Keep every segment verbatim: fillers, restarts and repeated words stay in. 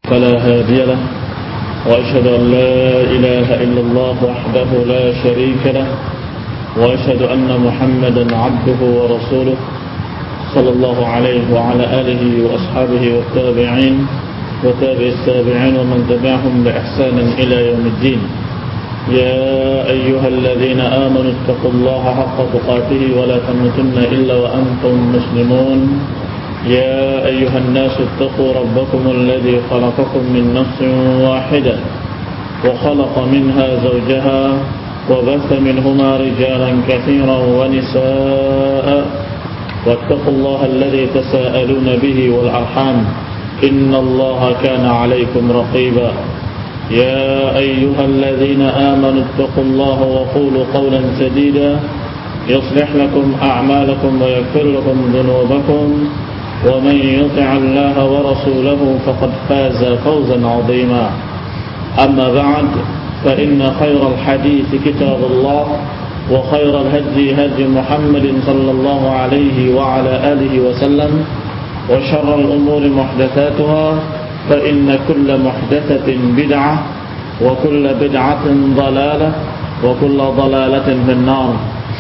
فلا هادي له وأشهد أن لا إله إلا الله وحده لا شريك له وأشهد أن محمدا عبده ورسوله صلى الله عليه وعلى آله وأصحابه والتابعين وتابع التابعين ومن تبعهم بإحسان إلى يوم الدين. يا أيها الذين آمنوا اتقوا الله حق تقاته ولا تموتن إلا وأنتم مسلمون. يا أيها الناس اتقوا ربكم الذي خلقكم من نفس واحدة وخلق منها زوجها وبث منهما رجالا كثيرا ونساء واتقوا الله الذي تساءلون به والأرحام إن الله كان عليكم رقيبا. يا أيها الذين آمنوا اتقوا الله وقولوا قولا سديدا يصلح لكم أعمالكم ويغفر لكم ذنوبكم ومن يطع الله ورسوله فقد فاز فوزا عظيما. أما بعد فإن خير الحديث كتاب الله وخير الهدي هدي محمد صلى الله عليه وعلى آله وسلم وشر الأمور محدثاتها فإن كل محدثة بدعة وكل بدعة ضلالة وكل ضلالة في النار.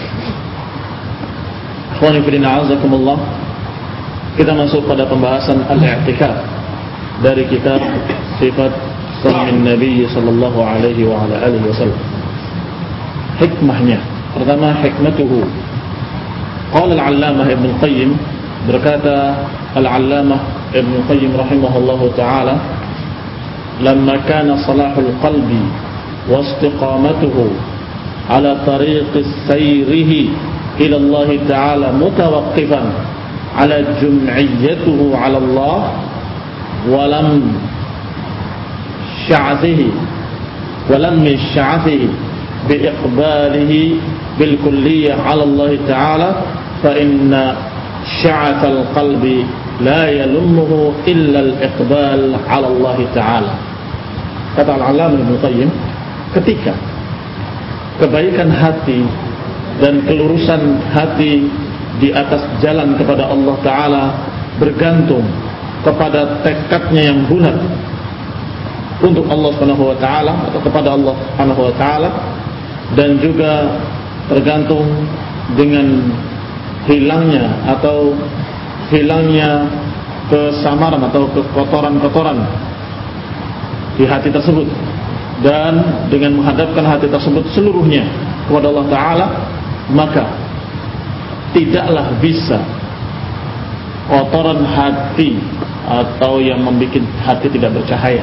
Ikhwani fillah a'azakumullah. Kita masuk pada pembahasan al-i'tikaf dari kitab Sifat Saumin Nabi sallallahu alaihi wa ala alihi wasallam. Hikmahnya, pertama hikmatuhu. Qala al-'allamah Ibn Qayyim, berkata al-'allamah Ibn Qayyim rahimahullahu ta'ala, lamma kana salahul qalbi wa istiqamatuhu ala tariqi sayrihi ila Allah ta'ala mutawaqqifan ala jum'iyyatuhu ala Allah wa lam sya'athihi wa lam sya'athihi bi iqbalihi bil kulliyah ala Allah ta'ala fa inna sya'athal qalbi la yalummuhu illa al-iqbal ala Allah ta'ala. Kata al-'allamah Ibnu Qayyim, ketika kebaikan hati dan kelurusan hati di atas jalan kepada Allah Ta'ala bergantung kepada tekadnya yang bulat untuk Allah Subhanahu wa Ta'ala atau kepada Allah Subhanahu wa Ta'ala, dan juga tergantung dengan hilangnya atau hilangnya kesamaran atau kekotoran-kotoran di hati tersebut, dan dengan menghadapkan hati tersebut seluruhnya kepada Allah Ta'ala, maka tidaklah bisa kotoran hati atau yang membuat hati tidak bercahaya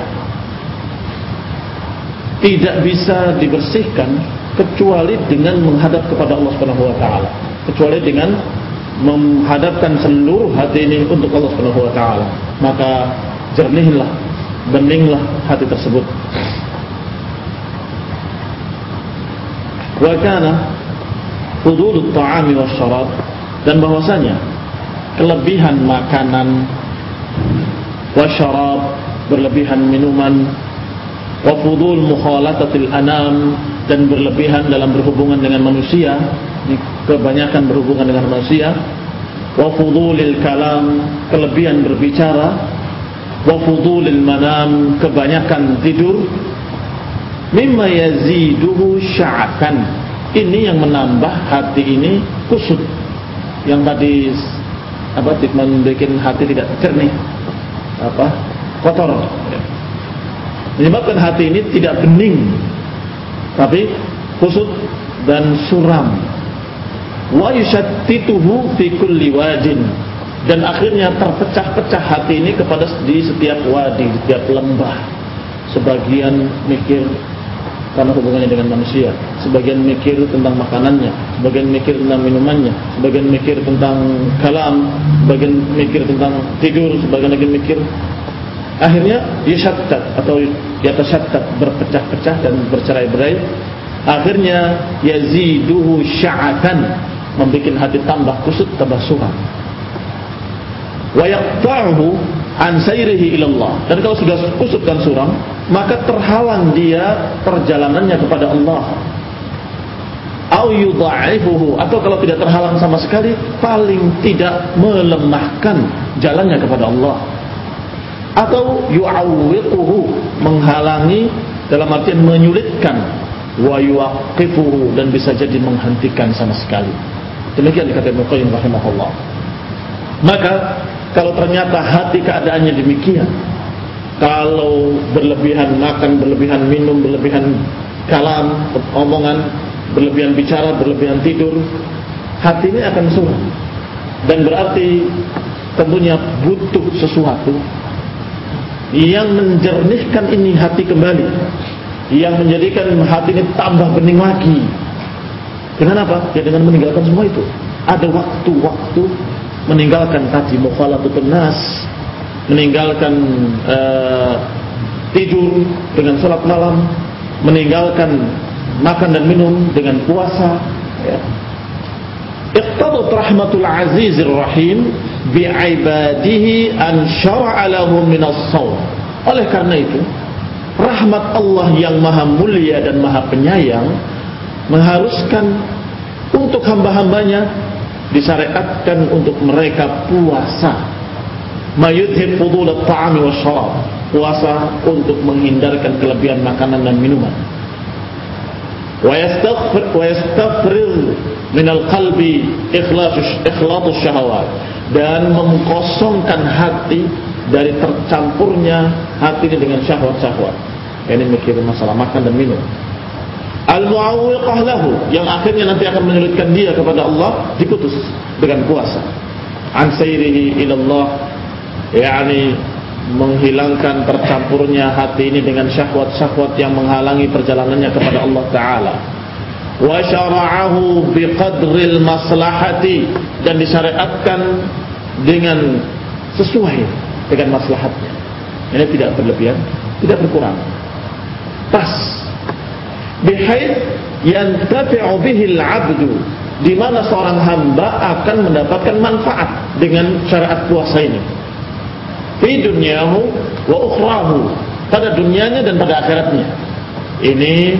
tidak bisa dibersihkan kecuali dengan menghadap kepada Allah Subhanahu wa Ta'ala, kecuali dengan menghadapkan seluruh hati ini untuk Allah Subhanahu wa Ta'ala, maka jernihlah, beninglah hati tersebut. Wa kana fudulut ta'ami wasyarab, dan bahwasanya kelebihan makanan, wasyarab, berlebihan minuman, wa fudul mukhalatatil anam, dan berlebihan dalam berhubungan dengan manusia, kebanyakan berhubungan dengan manusia, wa fudulil kalam, kelebihan berbicara, wa fudulil manam, kebanyakan tidur, mimma yaziduhu sya'atan, ini yang menambah hati ini kusut, yang tadi apa membuat hati tidak jernih, apa kotor, menyebabkan hati ini tidak bening tapi kusut dan suram. Wa yushattituhu fi kulli wadin, dan akhirnya terpecah-pecah hati ini kepada di setiap wadi, di setiap lembah. Sebagian mikir karena hubungannya dengan manusia, sebagian mikir tentang makanannya, sebagian mikir tentang minumannya, sebagian mikir tentang kalam, sebagian mikir tentang tidur, sebagian lagi mikir. Akhirnya yashattat atau yatashattat, berpecah-pecah dan bercerai-berai. Akhirnya yaziduhu sya'atan, membuat hati tambah kusut, tambah suram. Wa yaqta'uhu an sayrihi ilallah, dan kalau sudah kusut dan suram, maka terhalang dia perjalanannya kepada Allah. Au yudha'ifuhu, atau kalau tidak terhalang sama sekali, paling tidak melemahkan jalannya kepada Allah. atau yu'awwiquhu, menghalangi dalam artian menyulitkan, wa yuwaqqifuhu, dan bisa jadi menghentikan sama sekali. Demikian dikatakan Ibnu Qayyim rahimahullah. Maka kalau ternyata hati keadaannya demikian, kalau berlebihan makan, berlebihan minum, berlebihan kalam, omongan, berlebihan bicara, berlebihan tidur, hati ini akan suram. Dan berarti tentunya butuh sesuatu yang menjernihkan ini hati kembali, yang menjadikan hati ini tambah bening lagi. Dengan apa? Ya dengan meninggalkan semua itu. Ada waktu-waktu meninggalkan tadi mukhalatutun nas, meninggalkan uh, tidur dengan salat malam, meninggalkan makan dan minum dengan puasa. Ya. Iqtadat rahmatul azizir rahim bi'ibadihi an syara'a lahum minas shaum. Oleh karena itu, rahmat Allah yang maha mulia dan maha penyayang mengharuskan untuk hamba-hambanya disyariatkan untuk mereka puasa. Mayudhib fudul at-ta'ami wasyarab, puasa untuk menghindarkan kelebihan makanan dan minuman. Wa yastaghfir wa yastaghfir min al-qalbi ikhlasus ikhlatus syahawat, dan mengkosongkan hati dari tercampurnya hati ini dengan syahwat-syahwat. Ini mikirin masalah makan dan minum. Al-mu'awwiqah lahu, yang akhirnya nanti akan menyulitkan dia kepada Allah, diputus dengan puasa. An sayrihi ilallah, yakni menghilangkan tercampurnya hati ini dengan syahwat-syahwat yang menghalangi perjalanannya kepada Allah Ta'ala. Wa syara'ahu biqadril maslahati, dan disyariatkan dengan sesuai dengan maslahatnya. Ini tidak berlebihan, tidak berkurang, pas. Bihaid yantafi'u bihil abdu, di mana seorang hamba akan mendapatkan manfaat dengan syariat puasa ini. Fi dunyahu wa ukhrahu, pada dunianya dan pada akhiratnya. Ini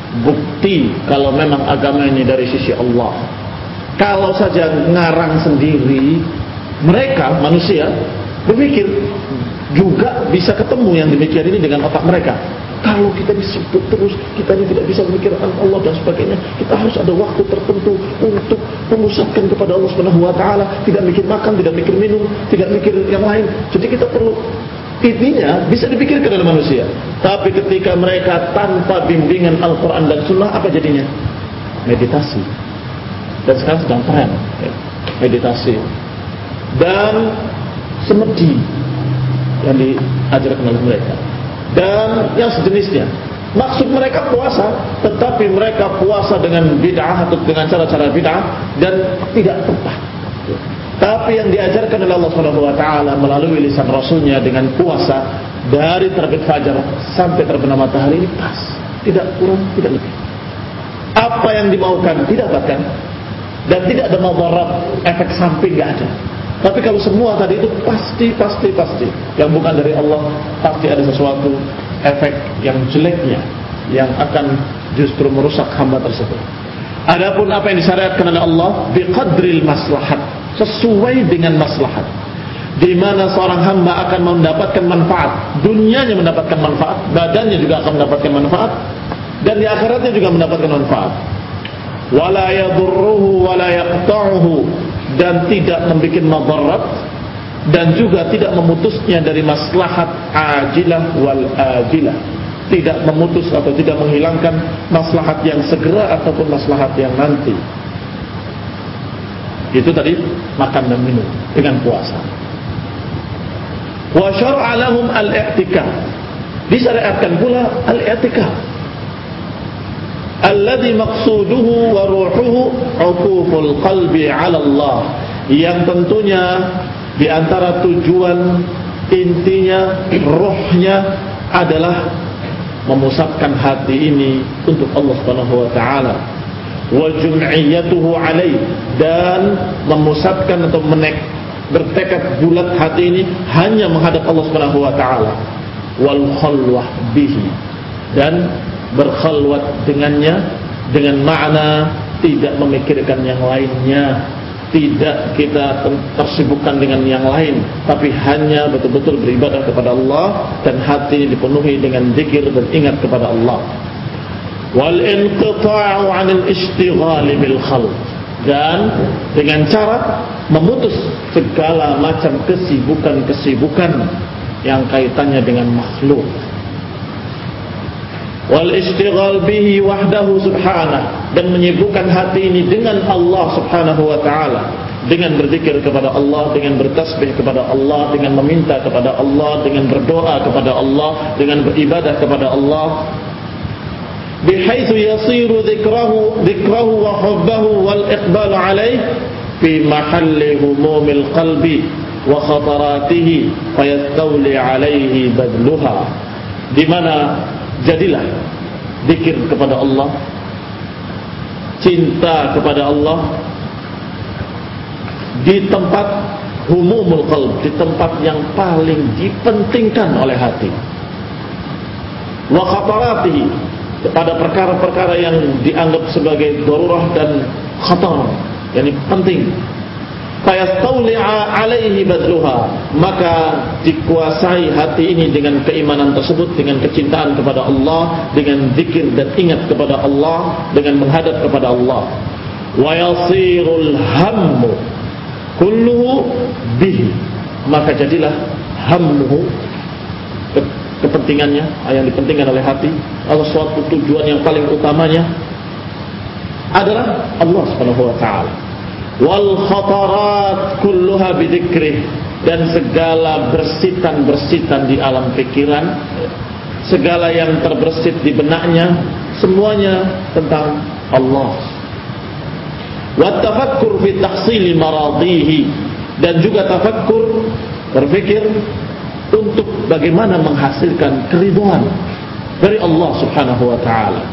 bukti kalau memang agama ini dari sisi Allah. Kalau saja ngarang sendiri, mereka manusia berpikir juga bisa ketemu yang demikian ini dengan otak mereka. Kalau kita disebut terus, kita ini tidak bisa memikirkan Allah dan sebagainya. Kita harus ada waktu tertentu untuk memusatkan kepada Allah Subhanahu wa taala, tidak mikir makan, tidak mikir minum, tidak mikir yang lain. Jadi kita perlu, intinya bisa dipikirkan oleh manusia. Tapi ketika mereka tanpa bimbingan Al-Quran dan Sunnah, apa jadinya? Meditasi. Dan sekarang sedang tren meditasi dan semedi yang diajarkan oleh mereka, dan yang sejenisnya. Maksud mereka puasa, tetapi mereka puasa dengan bid'ah atau dengan cara-cara bid'ah dan tidak tepat. Tapi yang diajarkan oleh Allah Subhanahu wa taala melalui lisan Rasulnya dengan puasa dari terbit fajar sampai terbenam matahari ini pas, tidak kurang, tidak lebih. Apa yang dimaukan didapatkan, dan tidak ada mudarat, efek samping nggak ada. Tapi kalau semua tadi itu pasti, pasti, pasti yang bukan dari Allah, pasti ada sesuatu efek yang jeleknya yang akan justru merusak hamba tersebut. Adapun apa yang disyariatkan oleh Allah biqadril maslahat, sesuai dengan maslahat, di mana seorang hamba akan mendapatkan manfaat, dunianya mendapatkan manfaat, badannya juga akan mendapatkan manfaat, dan di akhiratnya juga mendapatkan manfaat. Wala yadurruhu wala yaqta'uhu, dan tidak membuat madarat dan juga tidak memutusnya dari maslahat ajilah wal ajilah, tidak memutus atau tidak menghilangkan maslahat yang segera ataupun maslahat yang nanti. Itu tadi makan dan minum dengan puasa. Wa syar'a lahum al-i'tikaf, disyariatkan pula al-i'tikaf alladhi maqsuduhu wa ruhuhu uquful qalbi 'ala Allah, yang tentunya di antara tujuan intinya, ruhnya adalah memusatkan hati ini untuk Allah Subhanahu wa taala, wa jum'iyatuhu 'alaihi, dan memusatkan atau menek bertekad bulat hati ini hanya menghadap Allah Subhanahu wa taala, wal khalwah bihi, dan berkhalwat dengannya dengan makna tidak memikirkan yang lainnya, tidak kita tersibukkan dengan yang lain, tapi hanya betul-betul beribadah kepada Allah dan hati dipenuhi dengan zikir dan ingat kepada Allah. Wal inqita'u 'anil ishtighal bil khalq, dan dengan cara memutus segala macam kesibukan-kesibukan yang kaitannya dengan makhluk. Wal ishtighal bihi wahdahu subhanahu, dan menyibukkan hati ini dengan Allah subhanahu wa ta'ala, dengan berzikir kepada Allah, dengan bertasbih kepada Allah, dengan meminta kepada Allah, dengan berdoa kepada Allah, dengan beribadah kepada Allah, bihaitsu yasiru dzikrahu dzikrahu wa hubbahu wal iqbalu alaih fi mahalli humumil qalbi wa khataratihi fayastawli alaihi badluha, di mana jadilah zikir kepada Allah, cinta kepada Allah di tempat humumul qalb, di tempat yang paling dipentingkan oleh hati, wa khataratihi, pada perkara-perkara yang dianggap sebagai darurah dan khatar, yakni penting. Fayastawli alaihi badluha, maka dikuasai hati ini dengan keimanan tersebut, dengan kecintaan kepada Allah, dengan zikir dan ingat kepada Allah, dengan menghadap kepada Allah. Wa yasirul hammu kulluhu bihi, maka jadilah hammuhu, kepentingannya yang dipentingkan oleh hati, atau suatu tujuan yang paling utamanya adalah Allah Subhanahu wa taala. Wal khatarat kulluha bidzikrih, dan segala bersitan-bersitan di alam pikiran, segala yang terbersit di benaknya, semuanya tentang Allah. Wat tafakkur fi tahsili maradihi, dan juga tafakkur, berpikir untuk bagaimana menghasilkan keridhaan dari Allah Subhanahu wa taala.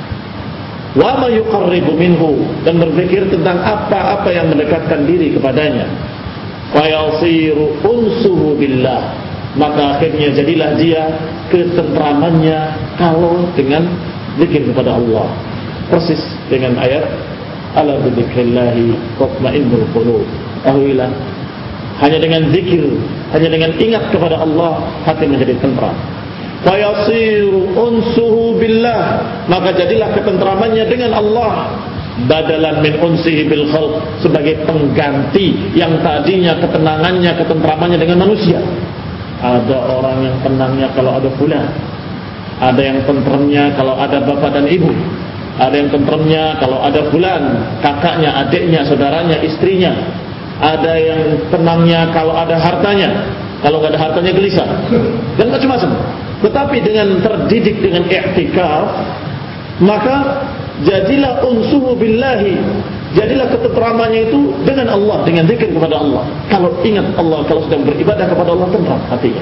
Wa ma yuqarribu minhu, dan berpikir tentang apa-apa yang mendekatkan diri kepadanya. Fa yasiru unsuhu billah, maka akhirnya jadilah dia ketentramannya kalau dengan zikir kepada Allah. Persis dengan ayat ala bidzikrillahi tatma'innul qulub. Ketahuilah, hanya dengan zikir, hanya dengan ingat kepada Allah, hati menjadi tentram. Fayasiru unsuhu billah, maka jadilah ketentramannya dengan Allah, badalan min unsihi bil khalq, sebagai pengganti yang tadinya ketenangannya, ketentramannya dengan manusia. Ada orang yang tenangnya kalau ada fulan, ada yang tentramnya kalau ada bapak dan ibu, ada yang tentramnya kalau ada fulan, kakaknya, adiknya, saudaranya, istrinya. Ada yang tenangnya kalau ada hartanya, kalau nggak ada hartanya gelisah, dan macam-macam. Tetapi dengan terdidik dengan i'tikaf, maka jadilah unsuhu billahi, jadilah ketentramannya itu dengan Allah, dengan zikir kepada Allah. Kalau ingat Allah, kalau sedang beribadah kepada Allah, tentram hatinya.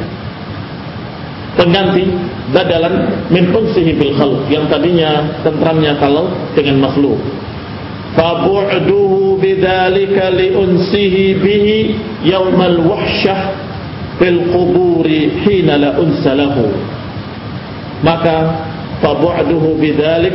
Pengganti badalan min unsihi bil khalq, yang tadinya tentramnya kalau dengan makhluk. Fabu'duhu bidzalika li unsihi bihi yaumal wahsyah fil quburi hina la unsa lahu, maka fabu'duhu bidzalik,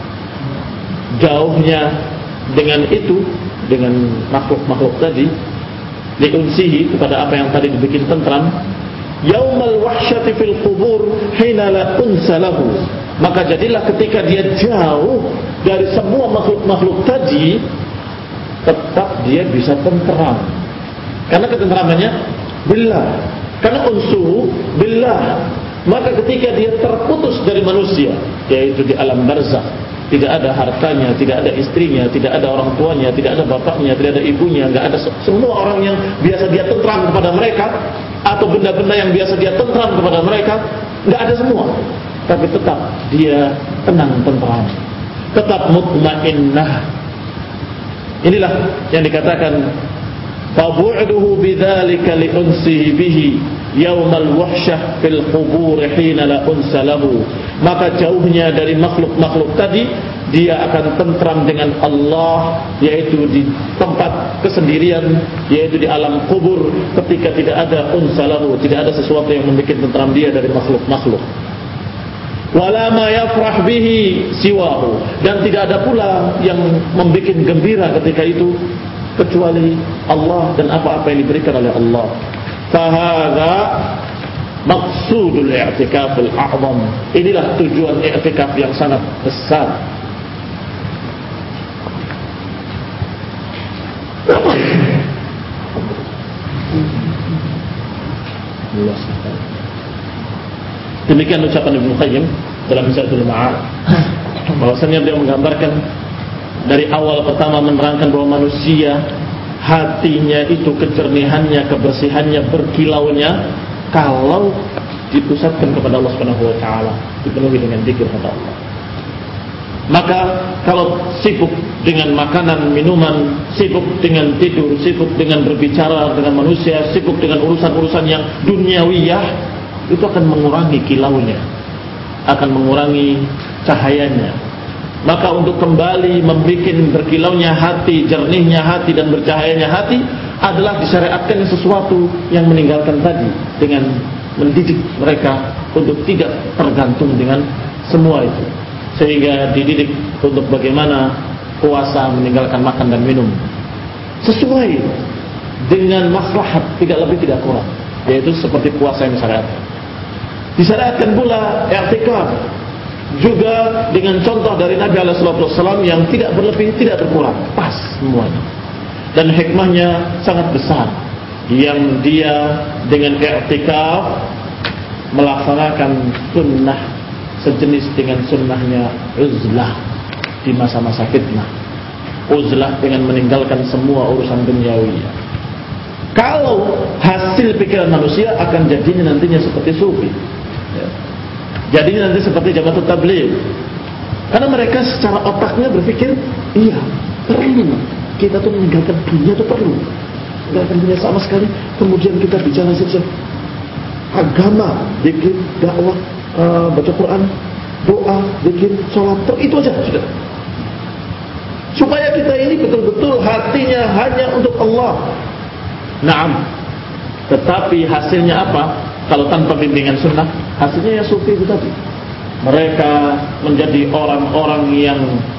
jauhnya dengan itu, dengan makhluk-makhluk tadi, li unsihi, kepada apa yang tadi dibikin tentram, yaumal wahsyati fil qubur hina la unsa lahu, maka jadilah ketika dia jauh dari semua makhluk-makhluk tadi, tetap dia bisa tentram, karena ketentramannya billah, karena unsuhu billah. Maka ketika dia terputus dari manusia, yaitu di alam barzakh, tidak ada hartanya, tidak ada istrinya, tidak ada orang tuanya, tidak ada bapaknya, tidak ada ibunya, enggak ada semua orang yang biasa dia tentram kepada mereka, atau benda-benda yang biasa dia tentram kepada mereka, enggak ada semua. Tapi tetap dia tenang, tentram, tetap mutmainnah. Inilah yang dikatakan fabu'duhu bidzalika li unsihi bihi yaumal wahsyah fil qubur hina la unsa lahu, maka jauhnya dari makhluk-makhluk tadi, dia akan tentram dengan Allah, yaitu di tempat kesendirian, yaitu di alam kubur, ketika tidak ada unsa lahu, tidak ada sesuatu yang membuat tentram dia dari makhluk-makhluk. Wala ma yafrah bihi siwahu, dan tidak ada pula yang membuat gembira ketika itu kecuali Allah dan apa-apa yang diberikan oleh Allah. Fahadha maqsudul i'tikaf al-a'zam. Inilah tujuan i'tikaf yang sangat besar. Demikian ucapan Ibnu Qayyim dalam Zadul Ma'ad, bahwasanya beliau menggambarkan dari awal pertama menerangkan bahwa manusia hatinya itu kejernihannya, kebersihannya, berkilaunya kalau dipusatkan kepada Allah Subhanahu wa taala, dipenuhi dengan zikir kepada Allah. Maka kalau sibuk dengan makanan, minuman, sibuk dengan tidur, sibuk dengan berbicara dengan manusia, sibuk dengan urusan-urusan yang duniawiyah, itu akan mengurangi kilaunya, akan mengurangi cahayanya. Maka untuk kembali membuat berkilaunya hati, jernihnya hati dan bercahayanya hati adalah disyariatkan sesuatu yang meninggalkan tadi, dengan mendidik mereka untuk tidak tergantung dengan semua itu, sehingga dididik untuk bagaimana puasa meninggalkan makan dan minum sesuai dengan maslahat, tidak lebih tidak kurang, yaitu seperti puasa yang disyariatkan. Disyariatkan pula i'tikaf juga dengan contoh dari Nabi alaihi wasallam yang tidak berlebih, tidak berkurang, pas semuanya. Dan hikmahnya sangat besar, yang dia dengan i'tikaf melaksanakan sunnah sejenis dengan sunnahnya uzlah di masa-masa fitnah. Uzlah dengan meninggalkan semua urusan duniawi. Kalau hasil pikiran manusia akan jadinya nantinya seperti sufi, ya. Jadinya nanti seperti Jamaatul Tabligh, karena mereka secara otaknya berpikir, iya perlu kita tuh meninggalkan dunia, itu perlu meninggalkan dunia sama sekali, kemudian kita bicara saja agama, zikir, dakwah, uh, baca Quran, doa, zikir, sholat, itu aja sudah. Supaya kita ini betul-betul hatinya hanya untuk Allah. Naam. Tetapi hasilnya apa? Kalau tanpa bimbingan sunnah, hasilnya ya sufi itu tadi. Mereka menjadi orang-orang yang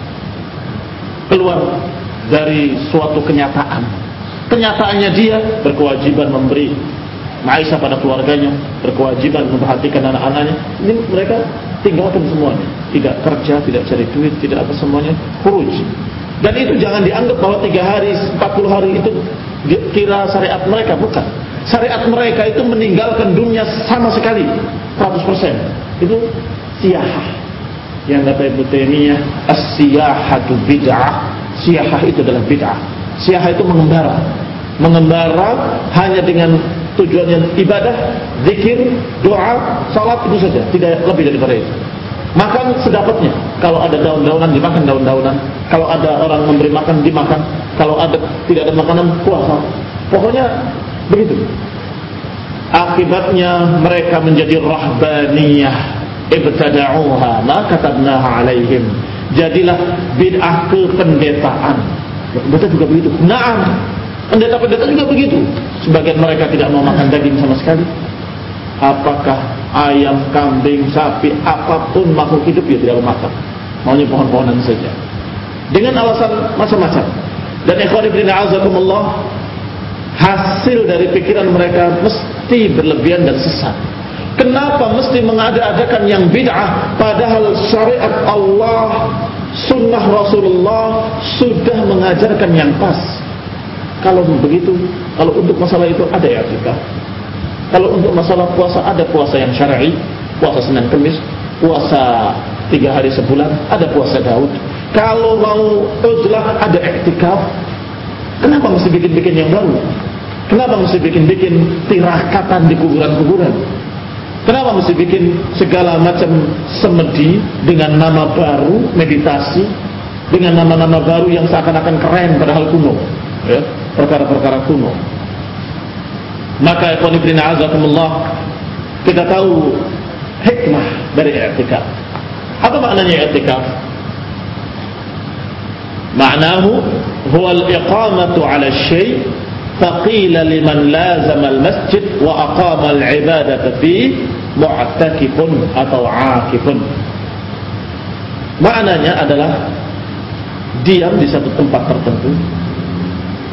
keluar dari suatu kenyataan. Kenyataannya dia berkewajiban memberi maisha pada keluarganya, berkewajiban memperhatikan anak-anaknya. Ini mereka tinggalkan semuanya. Tidak kerja, tidak cari duit, tidak apa, semuanya khuruj. Dan itu jangan dianggap bahwa tiga hari, empat puluh hari itu kira syariat mereka, bukan. Syariat mereka itu meninggalkan dunia sama sekali seratus persen. Itu siyahah. Yang kata Ibnu Taimiyah, as-siyahatu bid'ah. Siyahah itu adalah bid'ah. Siyahah itu mengembara. Mengembara hanya dengan tujuannya ibadah, zikir, doa, salat, itu saja, tidak lebih daripada itu. Makan sedapatnya. Kalau ada daun-daunan dimakan daun-daunan. Kalau ada orang memberi makan dimakan. Kalau ada tidak ada makanan puasa. Pokoknya begitu. Akibatnya mereka menjadi rahbaniyah, ibtada'uha ma katabnaha alaihim. Jadilah bid'ah kependetaan. Pendeta juga begitu. Naam. Pendeta-pendeta juga begitu. Sebagian mereka tidak mau makan daging sama sekali. Apakah ayam, kambing, sapi, apapun makhluk hidup dia tidak mau makan. Maunya pohon-pohonan saja. Dengan alasan macam-macam. Dan ikhwan fillah azakumullah, hasil dari pikiran mereka mesti berlebihan dan sesat. Kenapa mesti mengada-adakan yang bid'ah, padahal syariat Allah, sunnah Rasulullah sudah mengajarkan yang pas. Kalau begitu, kalau untuk masalah itu ada i'tikaf. Kalau untuk masalah puasa, ada puasa yang syar'i, puasa Senin Kamis, puasa tiga hari sebulan, ada puasa Daud. Kalau mau uzlah, ada i'tikaf. Kenapa mesti bikin-bikin yang baru? Kenapa mesti bikin-bikin tirakatan di kuburan-kuburan? Kenapa mesti bikin segala macam semedi dengan nama baru, meditasi, dengan nama-nama baru yang seakan-akan keren padahal kuno, ya, perkara-perkara kuno. Maka ikhwan fillah azakumullah, kita tahu hikmah dari i'tikaf. Apa maknanya i'tikaf? Maknahu huwa al-iqamatu 'ala asy-syai' faqila liman lazama al-masjid wa aqama al-ibadata fi mu'takifun atau 'akifun. Maknanya adalah diam di satu tempat tertentu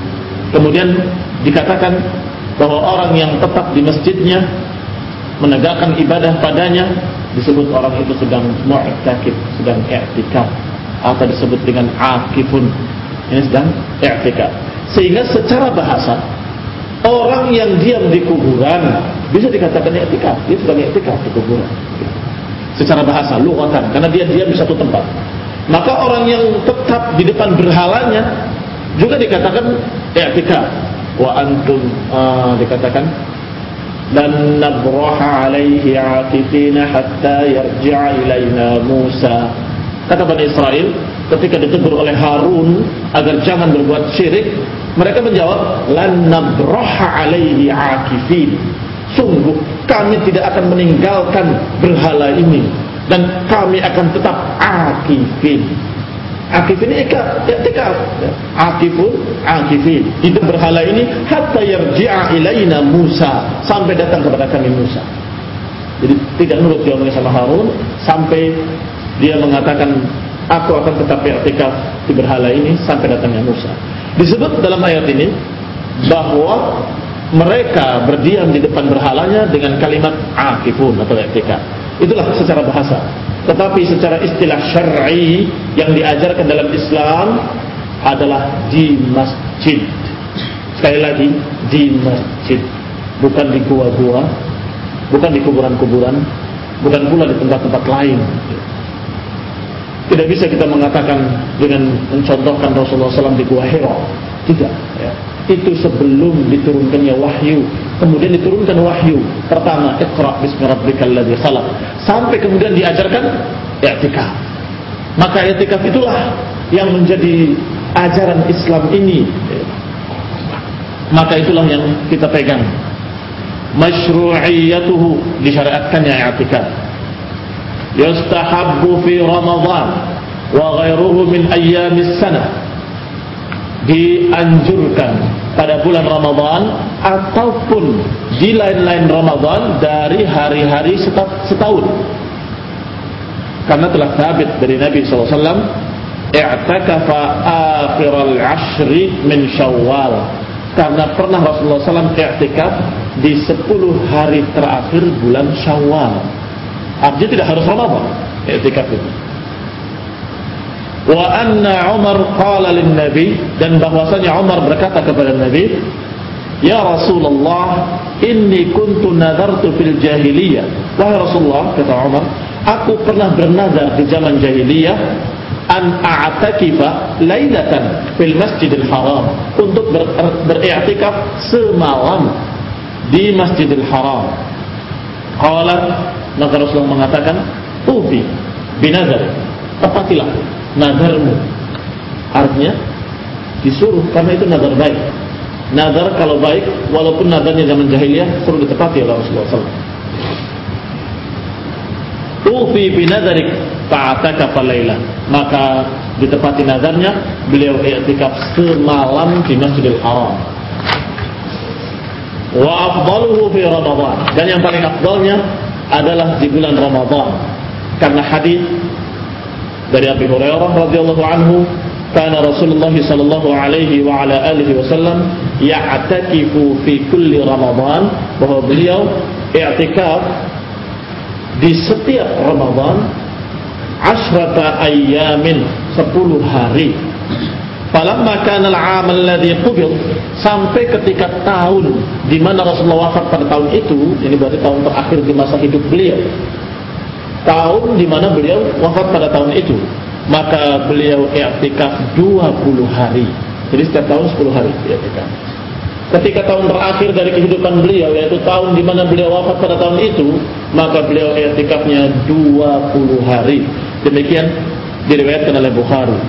Kemudian dikatakan bahwa orang yang tetap di masjidnya menegakkan ibadah padanya disebut orang itu sedang mu'takif, sedang i'tikaf, atau disebut dengan akifun, ini sedang i'tikaf. Sehingga secara bahasa orang yang diam di kuburan bisa dikatakan i'tikaf, dia sedang i'tikaf di kuburan. Secara bahasa, lughatan, karena dia diam di satu tempat. Maka orang yang tetap di depan berhalanya juga dikatakan i'tikaf. Wa antum uh, dikatakan dan nabraha alaihi akifina hatta yarji'a ilaina Musa. Kata Bani Israel ketika ditegur oleh Harun agar jangan berbuat syirik, mereka menjawab lan nabraha alaihi akifin. Sungguh kami tidak akan meninggalkan berhala ini dan kami akan tetap akifin. Akif ini i'tikaf, akifun, akifin. Itu berhala ini hatta yarji'a ilaina Musa, sampai datang kepada kami Musa. Jadi tidak nurut jawabnya sama Harun sampai dia mengatakan aku akan tetap i'tikaf di berhala ini sampai datangnya Musa. Disebut dalam ayat ini bahwa mereka berdiam di depan berhalanya dengan kalimat akifun atau i'tikaf. Itulah secara bahasa. Tetapi secara istilah syar'i yang diajarkan dalam Islam adalah di masjid. Sekali lagi, di masjid, bukan di gua-gua, bukan di kuburan-kuburan, bukan pula di tempat-tempat lain. Tidak bisa kita mengatakan dengan mencontohkan Rasulullah shallallahu alaihi wasallam di Gua Hira. Tidak, ya. Itu sebelum diturunkannya wahyu. Kemudian diturunkan wahyu pertama, Iqra bismi rabbikal ladzi khalaq, sampai kemudian diajarkan i'tikaf. Maka i'tikaf itulah yang menjadi ajaran Islam ini. Maka itulah yang kita pegang. Masyru'iyatuhu, disyariatkannya i'tikaf. Yustahabbu fi Ramadan wa ghairuhu min ayyamis sanah. Dianjurkan pada bulan Ramadan ataupun di lain-lain Ramadan dari hari-hari setahun. Karena telah sabit dari Nabi sallallahu alaihi wasallam, i'takafa akhiral ashri min Syawal. Karena pernah Rasulullah sallallahu alaihi wasallam i'tikaf di sepuluh hari terakhir bulan Syawal. Artinya tidak harus Ramadan i'tikaf itu. Wa anna Umar qala lin Nabi, dan bahwasanya Umar berkata kepada Nabi, ya Rasulullah, inni kuntu nadartu fil jahiliyah. Wahai Rasulullah, kata Umar, aku pernah bernazar di zaman jahiliyah an a'takifa lailatan fil Masjidil Haram, untuk ber, beriktikaf semalam di Masjidil Haram. Qala, maka Rasulullah mengatakan, ufi binazar, tepatilah nazarmu. Artinya disuruh, karena itu nazar baik. Nazar kalau baik, walaupun nazarnya zaman jahiliyah, suruh ditepati oleh Rasulullah sallallahu alaihi wasallam. Ufi binadharik fa'atakafa lailan, maka ditepati nazarnya, beliau i'tikaf semalam di Masjidil Haram. Wa afdaluhu fi Ramadan, dan yang paling afdalnya adalah di bulan Ramadan, karena hadis dari Abu Hurairah radhiyallahu anhu, kana Rasulullah sallallahu alaihi wa ala alihi wasallam ya'takifu fi kulli Ramadan, bahwa beliau i'tikaf di setiap Ramadan ashrata ayyamin, sepuluh hari. Falamma kana al-'am alladhi qubid, sampai ketika tahun di mana Rasulullah wafat pada tahun itu, ini berarti tahun terakhir di masa hidup beliau, tahun di mana beliau wafat pada tahun itu, maka beliau i'tikaf dua puluh hari. Jadi setiap tahun sepuluh hari i'tikaf. Ketika tahun terakhir dari kehidupan beliau, yaitu tahun di mana beliau wafat pada tahun itu, maka beliau i'tikafnya dua puluh hari. Demikian diriwayatkan oleh Bukhari.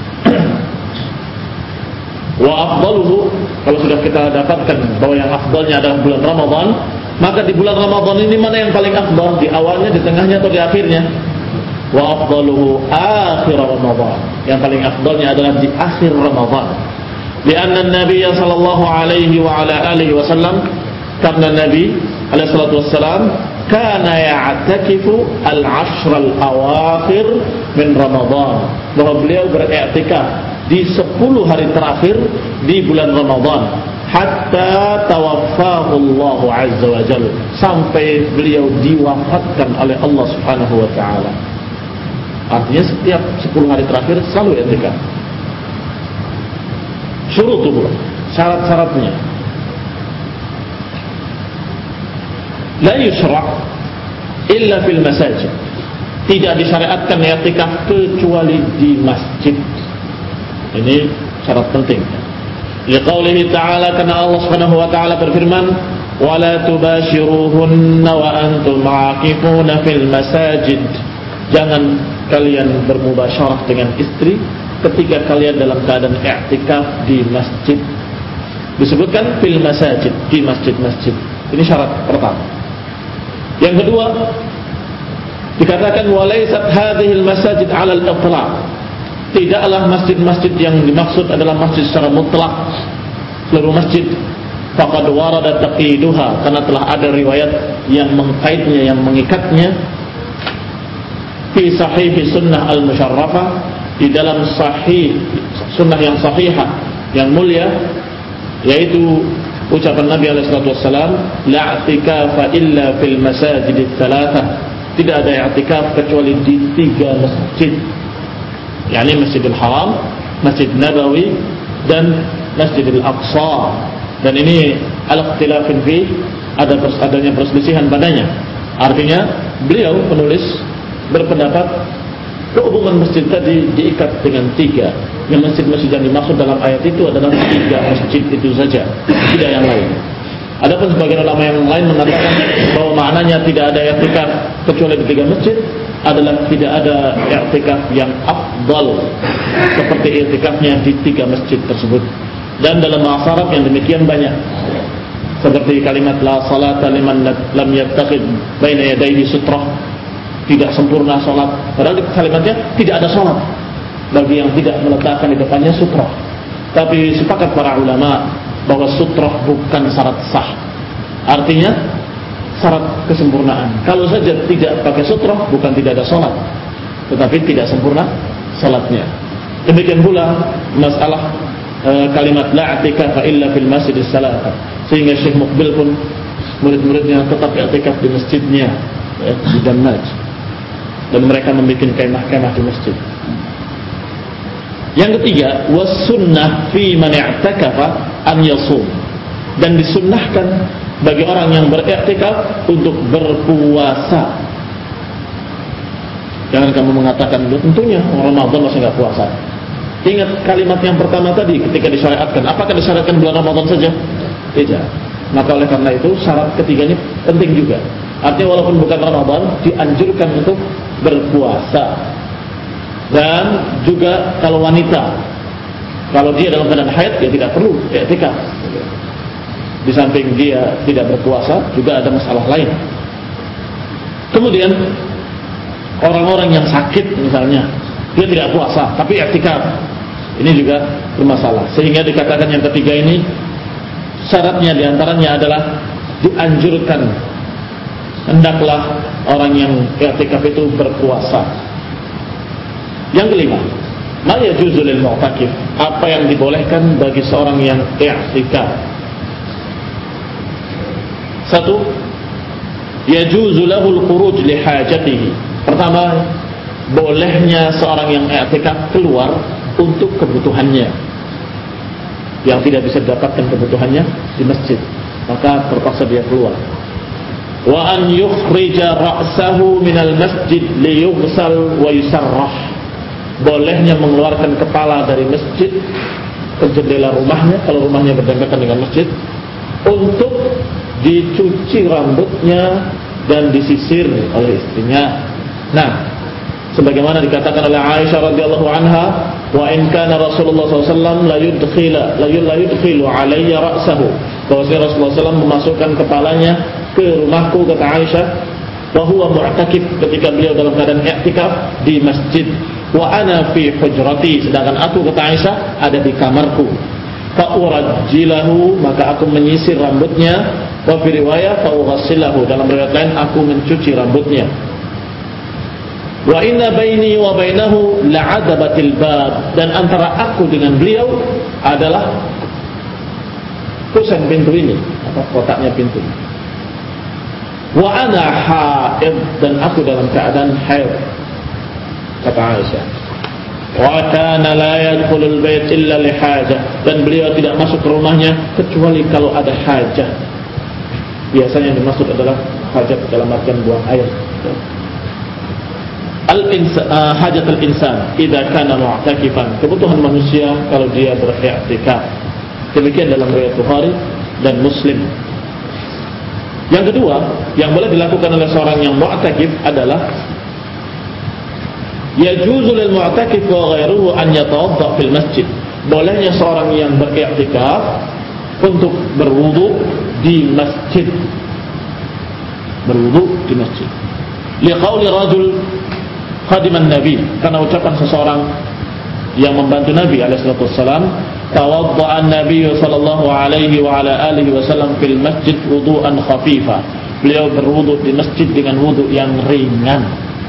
Wa afdaluhu, kalau sudah kita dapatkan bahwa yang afdalnya adalah bulan Ramadan, maka di bulan Ramadan ini mana yang paling afdal? Di awalnya, di tengahnya, atau di akhirnya? Wa afdaluhu akhir Ramadan, yang paling afdalnya adalah di akhir Ramadan. Lianna Nabi sallallahu alaihi wa ala alihi wasallam, karena Nabi alaihi salatu wassalam kana ya'takifu al-ashr al-awakhir min Ramadan, bahwa beliau beriktikaf di sepuluh hari terakhir di bulan Ramadan, hatta tawaffahu Allah azza wa jalla, sampai beliau diwafatkan oleh Allah Subhanahu wa taala. Artinya setiap sepuluh hari terakhir selalu i'tikaf. Syurutuhu, syarat-syaratnya. La yusra' illa fil masajid. Tidak disyariatkan i'tikaf kecuali di masjid. Ini syarat penting. Liqaulihi ta'ala, karena Allah Subhanahu wa taala berfirman, "Wa la tubashiruhunna wa antum 'akifuna fil masajid." Jangan kalian bermubasyarah dengan istri ketika kalian dalam keadaan i'tikaf di masjid. Disebutkan fil masajid, di masjid-masjid. Ini syarat pertama. Yang kedua, dikatakan walaysat hadhil masajid 'ala al-itlaq. Tidaklah masjid-masjid yang dimaksud adalah masjid secara mutlak, seluruh masjid. Faqad warada taqiduha, karena telah ada riwayat yang mengkaitnya, yang mengikatnya. Fi sahih sunnah al-musyarrafah, di dalam sahih sunnah yang sahihah, yang mulia, yaitu ucapan Nabi alaihi salatu wassalam, la i'tikafa illa fil masajid ats-tsalatsah. Tidak ada i'tikaf kecuali di tiga masjid, yakni Masjidil Haram, Masjid Nabawi, dan Masjidil Aqsa. Dan ini al-ikhtilafin fi, ada adanya perselisihan padanya. Artinya beliau penulis berpendapat kehubungan masjid tadi diikat dengan tiga. Yang masjid-masjid yang dimaksud dalam ayat itu adalah tiga masjid itu saja, tidak yang lain. Adapun sebagian ulama yang lain mengatakan bahwa maknanya tidak ada i'tikaf kecuali di tiga masjid adalah tidak ada i'tikaf yang afdal seperti i'tikafnya di tiga masjid tersebut. Dan dalam bahasa Arab yang demikian banyak, seperti kalimat la salata liman lam yattaqid baina yadayhi sutrah, tidak sempurna salat. Padahal di kalimatnya tidak ada salat bagi yang tidak meletakkan di depannya sutrah. Tapi sepakat para ulama bahwa sutrah bukan syarat sah. Artinya syarat kesempurnaan. Kalau saja tidak pakai sutrah, bukan tidak ada salat, tetapi tidak sempurna salatnya. Demikian pula masalah e, kalimat la i'tikafa illa fil masjidis salatah, sehingga Syekh Muqbil pun murid-muridnya tetap i'tikaf di masjidnya, ya, di Damaj, dan mereka membuat kemah-kemah di masjid. Yang ketiga, was sunnah fi man i'takafa an yasum, dan disunnahkan bagi orang yang beriktikaf untuk berpuasa. Jangan kamu mengatakan, tentunya Ramadan masih enggak puasa. Ingat kalimat yang pertama tadi ketika disyariatkan. Apakah disyariatkan bulan Ramadan saja? Tidak. Maka oleh karena itu syarat ketiganya penting juga. Artinya walaupun bukan Ramadan, dianjurkan untuk berpuasa. Dan juga kalau wanita, kalau dia dalam keadaan haid, dia tidak perlu i'tikaf. Di samping dia tidak berpuasa, juga ada masalah lain. Kemudian orang-orang yang sakit misalnya, dia tidak puasa tapi i'tikaf, ini juga bermasalah. Sehingga dikatakan yang ketiga ini syaratnya diantaranya adalah dianjurkan hendaklah orang yang i'tikaf itu berpuasa. Yang kelima, ma yajuzu lil mu'takif, apa yang dibolehkan bagi seorang yang i'tikaf. Satu, yajuzu lahul khuruj li hajatihi. Pertama, bolehnya seorang yang i'tikaf keluar untuk kebutuhannya yang tidak bisa didapatkan kebutuhannya di masjid, maka terpaksa dia keluar. Wa an yukhrija ra'sahu minal masjid li yughsal wa yusarrah. Bolehnya mengeluarkan kepala dari masjid ke jendela rumahnya, kalau rumahnya berdekatan dengan masjid, untuk dicuci rambutnya dan disisir oleh istrinya. Nah, sebagaimana dikatakan oleh Aisyah radhiyallahu anha, wa in kana Rasulullah sallallahu alaihi wasallam la yudkhila la yudkhilu alayya ra'sahu, bahwasanya Rasulullah sallallahu alaihi wasallam memasukkan kepalanya ke rumahku, kata Aisyah, wa huwa mu'takif, ketika beliau dalam keadaan i'tikaf di masjid, wa ana fi hujrati, sedangkan aku, kata Aisyah, ada di kamarku. Fa urajjilahu, maka aku menyisir rambutnya. Wa fi riwayah fa ughassilahu, dalam riwayat lain aku mencuci rambutnya. Wa inna baini wa bainahu la'adabatil bab, dan antara aku dengan beliau adalah kusen pintu ini, apa kotaknya pintu. Wa ana haid, dan aku dalam keadaan haid, kata Aisyah. Wa kana la yadkhulul bait illa li hajah, dan beliau tidak masuk ke rumahnya kecuali kalau ada hajah. Biasanya yang dimaksud adalah hajat dalam artian buang air. Al-insan, uh, hajat al-insan idza kana mu'takifan, kebutuhan manusia kalau dia beriktikaf. Demikian dalam riwayat Bukhari dan Muslim. Yang kedua, yang boleh dilakukan oleh seorang yang mu'takif adalah yajuzu lil mu'takif wa ghairuhu an yatawadda fil masjid. Bolehnya seorang yang beriktikaf untuk berwudu di masjid. Berwudu di masjid. Liqauli rajul khadiman Nabi, karena ucapan seseorang yang membantu Nabi alaihi salatu wassalam, tawadda'a an-nabiy sallallahu alaihi wa ala alihi wasallam fil masjid wudu'an khafifa. Beliau berwudu di masjid dengan wudu yang ringan.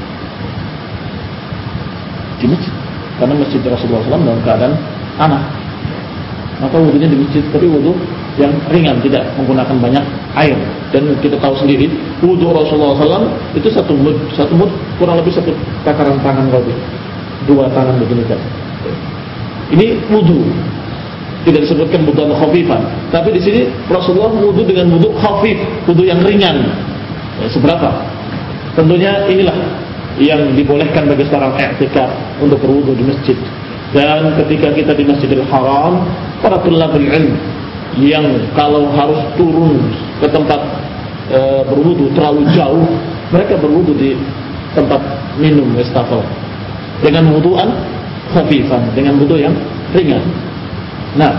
Di masjid, karena masjid Rasulullah sallallahu alaihi wasallam dalam keadaan tanah, maka wudunya di masjid, tapi wudu yang ringan, tidak menggunakan banyak air. Dan kita tahu sendiri wudu Rasulullah sallallahu alaihi wasallam itu satu mud, satu mud kurang lebih satu takaran tangan lebih, dua tangan begini kan. Ini wudu, tidak disebutkan wudu khafifan, tapi di sini Rasulullah wudu dengan wudu khafif, wudu yang ringan. Ya, seberapa? Tentunya inilah yang dibolehkan bagi seorang i'tikaf untuk berwudu di masjid. Dan ketika kita di Masjidil Haram, para tulabul ilm yang kalau harus turun ke tempat e, berwudu terlalu jauh, mereka berwudu di tempat minum wastafel dengan wuduan khafifan, dengan wudu yang ringan. Nah,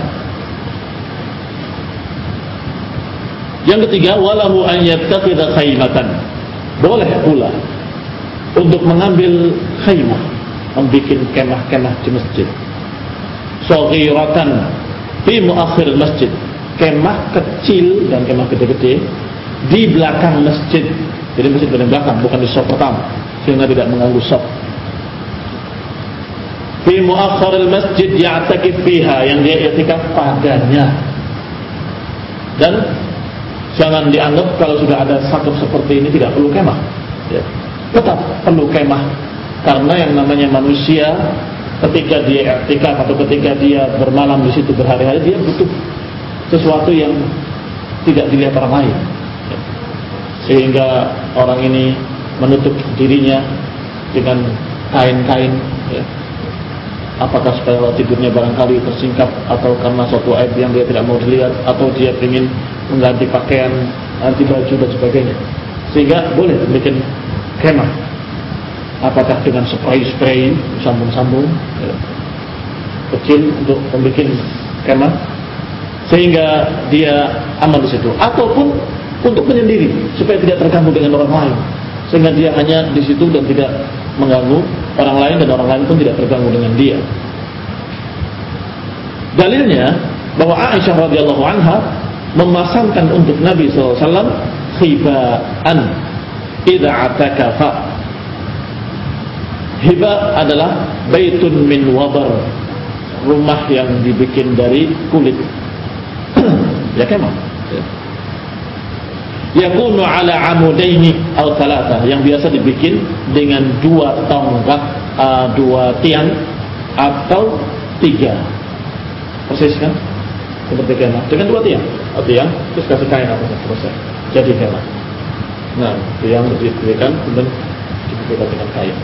yang ketiga, walahu an yattakhidha khaymatan. Boleh pula untuk mengambil khaymah, membuat kemah-kemah di masjid. Saghiratan fi muakhir masjid, kemah kecil dan kemah gede-gede di belakang masjid. Jadi masjid di belakang, bukan di shop pertama, sehingga tidak mengganggu shop. Fi muakhir masjid ya'takif fiha, yang dia i'tikaf padanya. Dan jangan dianggap kalau sudah ada satu seperti ini tidak perlu kemah. Ya, tetap perlu kemah, karena yang namanya manusia ketika dia i'tikaf atau ketika dia bermalam di situ berhari-hari, dia butuh sesuatu yang tidak dilihat orang lain, sehingga orang ini menutup dirinya dengan kain-kain, ya. Apakah supaya tidurnya barangkali tersingkap, atau karena suatu aib yang dia tidak mau dilihat, atau dia ingin mengganti pakaian, ganti baju dan sebagainya. Sehingga boleh bikin kemah, apakah dengan spray-spray sambung-sambung, ya, kecil untuk membuat kemah sehingga dia aman di situ, ataupun untuk menyendiri supaya tidak terganggu dengan orang lain, sehingga dia hanya di situ dan tidak mengganggu orang lain, dan orang lain pun tidak terganggu dengan dia. Dalilnya bahwa Aisyah radhiyallahu anha memasangkan untuk Nabi sallallahu alaihi wasallam khibaan idza atakafa. Hiba adalah baitun min wabar, rumah yang dibikin dari kulit. Ya kemah. Ya. Yakunu ala amudaini atau thalatha, yang biasa dibikin dengan dua tonggak, uh, dua tiang atau tiga. Persis kan? Seperti kemah dengan dua tiang, atau tiang terus kasih kain apa selesai. Jadi kemah. Nah, tiang diberikan kemudian diberikan dengan kain.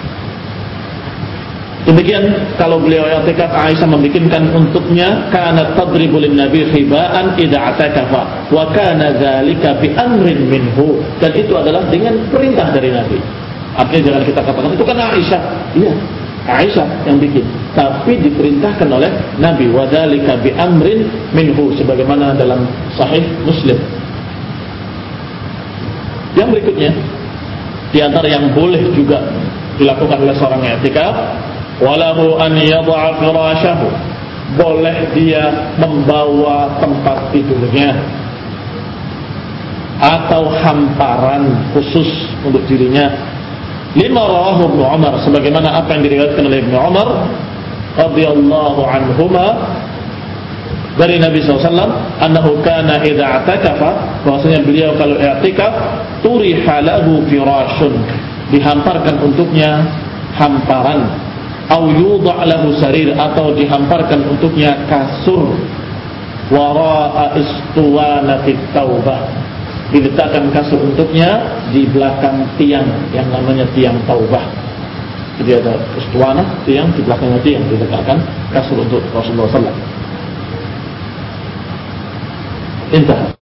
Demikian kalau beliau i'tikaf, Aisyah membikinkan untuknya, kana tadribu lin nabi khibaan idza atakafa wa kana dzalika bi amrin minhu, dan itu adalah dengan perintah dari Nabi. Artinya jangan kita katakan itu kan Aisyah. Iya, Aisyah yang bikin, tapi diperintahkan oleh Nabi, wa dzalika bi amrin minhu, sebagaimana dalam sahih Muslim. Yang berikutnya di antara yang boleh juga dilakukan oleh seorang i'tikaf, walahu an yad'a firasyahu, boleh dia membawa tempat tidurnya atau hamparan khusus untuk dirinya lima rawahu Ibnu Umar, sebagaimana apa yang diriwayatkan oleh Ibnu Umar radhiyallahu anhuma dari Nabi sallallahu alaihi wasallam, annahu kana idza i'takafa, bahwasanya beliau kalau i'tikaf turiha lahu firashun, dihamparkan untuknya hamparan, au yudha' lahu sarir, atau dihamparkan untuknya kasur, wara'a istuwanatit taubah, diletakkan kasur untuknya di belakang tiang yang namanya tiang taubah. Jadi ada istuwana, tiang, di belakangnya tiang diletakkan kasur untuk Rasulullah sallallahu alaihi wasallam. Intah.